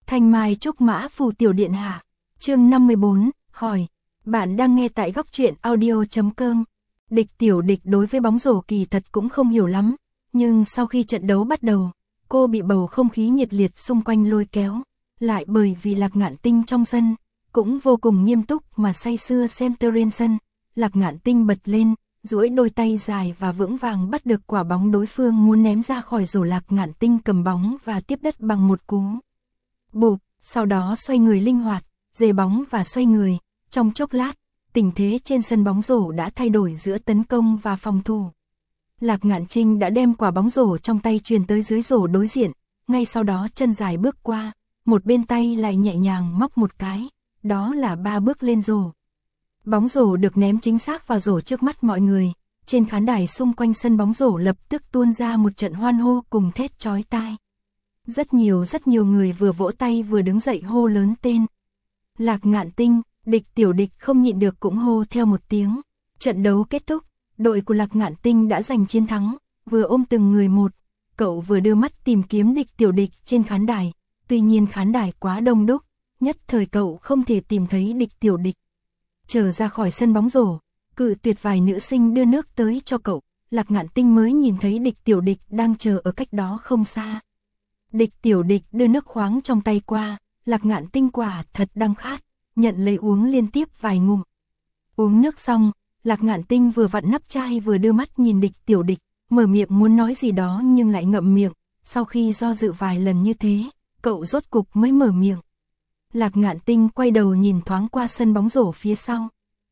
Thanh Mai Trúc Mã Phù Tiểu Điện Hạ. Chương 54, hỏi. Bạn đang nghe tại góc truyện audio.com. Địch Tiểu Địch đối với bóng rổ kỳ thật cũng không hiểu lắm, nhưng sau khi trận đấu bắt đầu, cô bị bầu không khí nhiệt liệt xung quanh lôi kéo, lại bởi vì Lạc Ngạn Tinh trong sân, cũng vô cùng nghiêm túc mà say sưa xem trên sân. Lạc Ngạn Tinh bật lên, duỗi đôi tay dài và vững vàng bắt được quả bóng đối phương muốn ném ra khỏi rổ. Lạc Ngạn Tinh cầm bóng và tiếp đất bằng một cú bụp, sau đó xoay người linh hoạt, dề bóng và xoay người. Trong chốc lát, tình thế trên sân bóng rổ đã thay đổi giữa tấn công và phòng thủ. Lạc Ngạn Trinh đã đem quả bóng rổ trong tay truyền tới dưới rổ đối diện, ngay sau đó chân dài bước qua, một bên tay lại nhẹ nhàng móc một cái, đó là 3 bước lên rổ. Bóng rổ được ném chính xác vào rổ trước mắt mọi người, trên khán đài xung quanh sân bóng rổ lập tức tuôn ra một trận hoan hô cùng thét chói tai. Rất nhiều người vừa vỗ tay vừa đứng dậy hô lớn tên. Lạc Ngạn Tinh, Địch Tiểu Địch không nhịn được cũng hô theo một tiếng. Trận đấu kết thúc, đội của Lạc Ngạn Tinh đã giành chiến thắng, vừa ôm từng người một, cậu vừa đưa mắt tìm kiếm Địch Tiểu Địch trên khán đài, tuy nhiên khán đài quá đông đúc, nhất thời cậu không thể tìm thấy Địch Tiểu Địch. Trở ra khỏi sân bóng rổ, cự tuyệt vài nữ sinh đưa nước tới cho cậu, Lạc Ngạn Tinh mới nhìn thấy Địch Tiểu Địch đang chờ ở cách đó không xa. Địch Tiểu Địch đưa nước khoáng trong tay qua, Lạc Ngạn Tinh quả thật đang khát, nhận lấy uống liên tiếp vài ngụm. Uống nước xong, Lạc Ngạn Tinh vừa vặn nắp chai vừa đưa mắt nhìn Địch Tiểu Địch, mở miệng muốn nói gì đó nhưng lại ngậm miệng, sau khi do dự vài lần như thế, cậu rốt cục mới mở miệng. Lạc Ngạn Tinh quay đầu nhìn thoáng qua sân bóng rổ phía sau.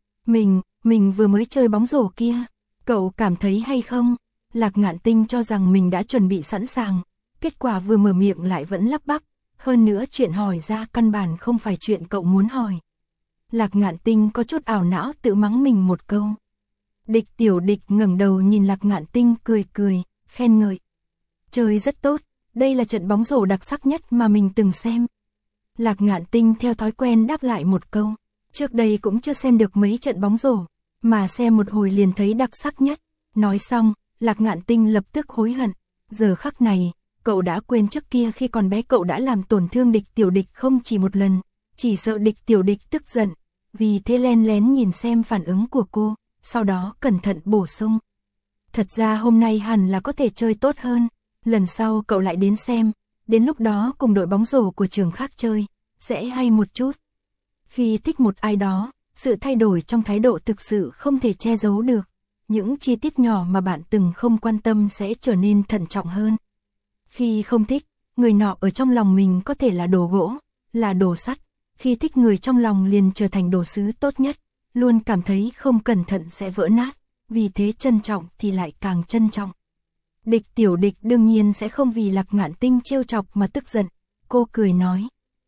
Mình vừa mới chơi bóng rổ kia, cậu cảm thấy hay không? Lạc Ngạn Tinh cho rằng mình đã chuẩn bị sẵn sàng, kết quả vừa mở miệng lại vẫn lắp bắp, hơn nữa chuyện hỏi ra căn bản không phải chuyện cậu muốn hỏi. Lạc Ngạn Tinh có chút ảo não tự mắng mình một câu. Địch Tiểu Địch ngẩng đầu nhìn Lạc Ngạn Tinh cười, khen ngợi. Chơi rất tốt, đây là trận bóng rổ đặc sắc nhất mà mình từng xem. Lạc Ngạn Tinh theo thói quen đáp lại một câu. Trước đây cũng chưa xem được mấy trận bóng rổ, mà xem một hồi liền thấy đặc sắc nhất. Nói xong, Lạc Ngạn Tinh lập tức hối hận. Giờ khắc này, cậu đã quên trước kia khi còn bé cậu đã làm tổn thương Địch Tiểu Địch không chỉ một lần, chỉ sợ Địch Tiểu Địch tức giận. Vì thế len lén nhìn xem phản ứng của cô, sau đó cẩn thận bổ sung. Thật ra hôm nay hẳn là có thể chơi tốt hơn, lần sau cậu lại đến xem, đến lúc đó cùng đội bóng rổ của trường khác chơi, sẽ hay một chút. Khi thích một ai đó, sự thay đổi trong thái độ thực sự không thể che giấu được. Những chi tiết nhỏ mà bạn từng không quan tâm sẽ trở nên thận trọng hơn. Khi không thích, người nọ ở trong lòng mình có thể là đồ gỗ, là đồ sắt. Khi thích người trong lòng liền trở thành đồ sứ tốt nhất, luôn cảm thấy không cẩn thận sẽ vỡ nát, vì thế trân trọng thì lại càng trân trọng. Địch Tiểu Địch đương nhiên sẽ không vì Lạc Ngạn Tinh trêu chọc mà tức giận, cô cười nói.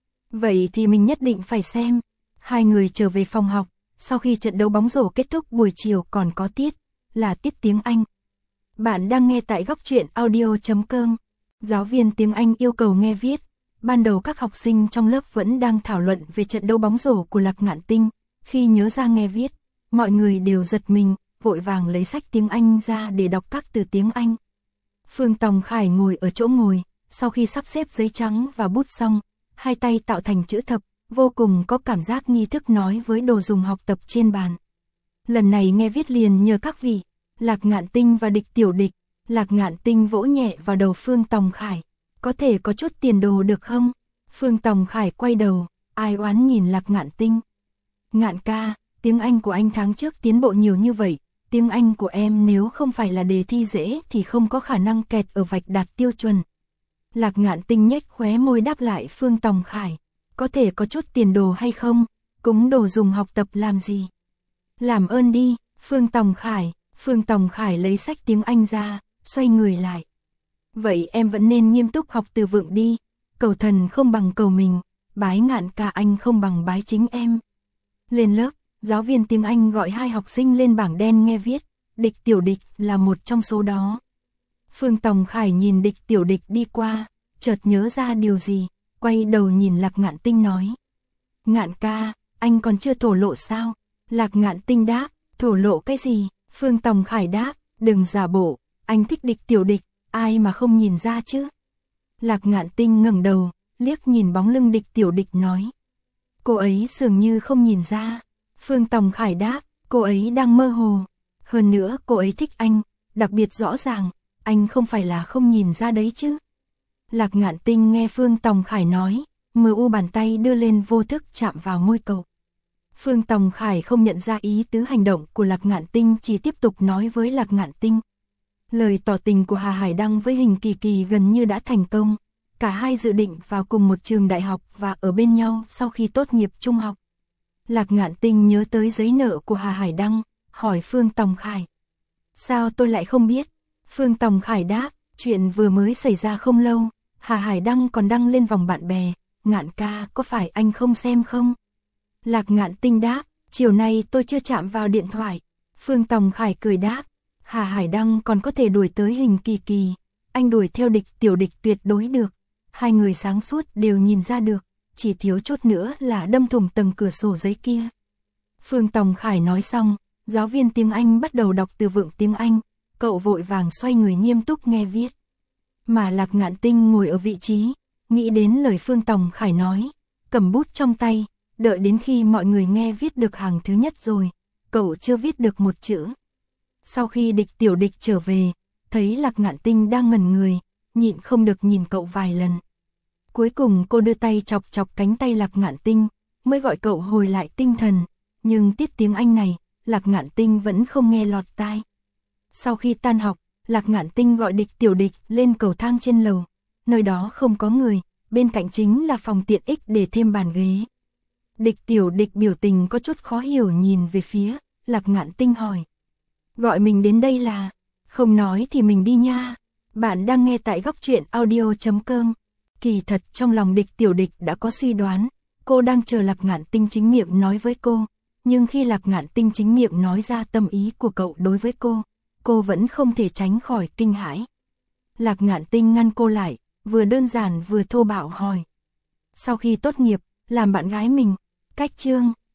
Vậy thì mình nhất định phải xem. Hai người trở về phòng học, sau khi trận đấu bóng rổ kết thúc buổi chiều còn có tiết, là tiết tiếng Anh. Bạn đang nghe tại góc truyện audio.com. Giáo viên tiếng Anh yêu cầu nghe viết. Ban đầu các học sinh trong lớp vẫn đang thảo luận về trận đấu bóng rổ của Lạc Ngạn Tinh, khi nhớ ra nghe viết, mọi người đều giật mình, vội vàng lấy sách tiếng Anh ra để đọc các từ tiếng Anh. Phương Tòng Khải ngồi ở chỗ ngồi, sau khi sắp xếp giấy trắng và bút xong, hai tay tạo thành chữ thập, vô cùng có cảm giác nghi thức nói với đồ dùng học tập trên bàn. Lần này nghe viết liền nhờ các vị, Lạc Ngạn Tinh và Địch Tiểu Địch. Lạc Ngạn Tinh vỗ nhẹ vào đầu Phương Tòng Khải. Có thể có chút tiền đồ được không? Phương Tòng Khải quay đầu, ai oán nhìn Lạc Ngạn Tinh. Ngạn ca, tiếng Anh của anh tháng trước tiến bộ nhiều như vậy, tiếng Anh của em nếu không phải là đề thi dễ thì không có khả năng kẹt ở vạch đạt tiêu chuẩn. Lạc Ngạn Tinh nhếch khóe môi đáp lại Phương Tòng Khải. Có thể có chút tiền đồ hay không? Cúng đồ dùng học tập làm gì? Làm ơn đi, Phương Tòng Khải lấy sách tiếng Anh ra, xoay người lại. Vậy em vẫn nên nghiêm túc học từ vựng đi, cầu thần không bằng cầu mình, bái Ngạn ca anh không bằng bái chính em. Lên lớp, giáo viên tiếng Anh gọi hai học sinh lên bảng đen nghe viết, Địch Tiểu Địch là một trong số đó. Phương Tòng Khải nhìn Địch Tiểu Địch đi qua, chợt nhớ ra điều gì, quay đầu nhìn Lạc Ngạn Tinh nói. Ngạn ca, anh còn chưa thổ lộ sao? Lạc Ngạn Tinh đáp, thổ lộ cái gì? Phương Tòng Khải đáp, đừng giả bộ, anh thích Địch Tiểu Địch, ai mà không nhìn ra chứ? Lạc Ngạn Tinh ngẩng đầu, liếc nhìn bóng lưng Địch Tiểu Địch nói. Cô ấy dường như không nhìn ra. Phương Tòng Khải đáp, cô ấy đang mơ hồ. Hơn nữa cô ấy thích anh, đặc biệt rõ ràng, anh không phải là không nhìn ra đấy chứ. Lạc Ngạn Tinh nghe Phương Tòng Khải nói, mờ u bàn tay đưa lên vô thức chạm vào môi cậu. Phương Tòng Khải không nhận ra ý tứ hành động của Lạc Ngạn Tinh, chỉ tiếp tục nói với Lạc Ngạn Tinh. Lời tỏ tình của Hà Hải Đăng với Hình Kỳ Kỳ gần như đã thành công. Cả hai dự định vào cùng một trường đại học và ở bên nhau sau khi tốt nghiệp trung học. Lạc Ngạn Tinh nhớ tới giấy nợ của Hà Hải Đăng, hỏi Phương Tòng Khải. Sao tôi lại không biết? Phương Tòng Khải đáp, chuyện vừa mới xảy ra không lâu, Hà Hải Đăng còn đăng lên vòng bạn bè, Ngạn ca có phải anh không xem không? Lạc Ngạn Tinh đáp, chiều nay tôi chưa chạm vào điện thoại. Phương Tòng Khải cười đáp, Hà Hải Đăng còn có thể đuổi tới Hình Kỳ Kỳ, anh đuổi theo Địch Tiểu Địch tuyệt đối được. Hai người sáng suốt đều nhìn ra được, chỉ thiếu chút nữa là đâm thủng tầng cửa sổ giấy kia. Phương Tòng Khải nói xong, giáo viên tiếng Anh bắt đầu đọc từ vựng tiếng Anh, cậu vội vàng xoay người nghiêm túc nghe viết. Mà Lạc Ngạn Tinh ngồi ở vị trí, nghĩ đến lời Phương Tòng Khải nói, cầm bút trong tay, đợi đến khi mọi người nghe viết được hàng thứ nhất rồi, cậu chưa viết được một chữ. Sau khi Địch Tiểu Địch trở về, thấy Lạc Ngạn Tinh đang ngẩn người, nhịn không được nhìn cậu vài lần. Cuối cùng cô đưa tay chọc chọc cánh tay Lạc Ngạn Tinh, mới gọi cậu hồi lại tinh thần, nhưng tiết tiếng Anh này, Lạc Ngạn Tinh vẫn không nghe lọt tai. Sau khi tan học, Lạc Ngạn Tinh gọi Địch Tiểu Địch lên cầu thang trên lầu, nơi đó không có người, bên cạnh chính là phòng tiện ích để thêm bàn ghế. Địch Tiểu Địch biểu tình có chút khó hiểu nhìn về phía, Lạc Ngạn Tinh hỏi. Gọi mình đến đây là, không nói thì mình đi nha. Bạn đang nghe tại góc truyện audio.com. Kỳ thật trong lòng Địch Tiểu Địch đã có suy đoán, cô đang chờ Lạc Ngạn Tinh chính miệng nói với cô, nhưng khi Lạc Ngạn Tinh chính miệng nói ra tâm ý của cậu đối với cô vẫn không thể tránh khỏi kinh hãi. Lạc Ngạn Tinh ngăn cô lại, vừa đơn giản vừa thô bạo hỏi. Sau khi tốt nghiệp, làm bạn gái mình, cách chương.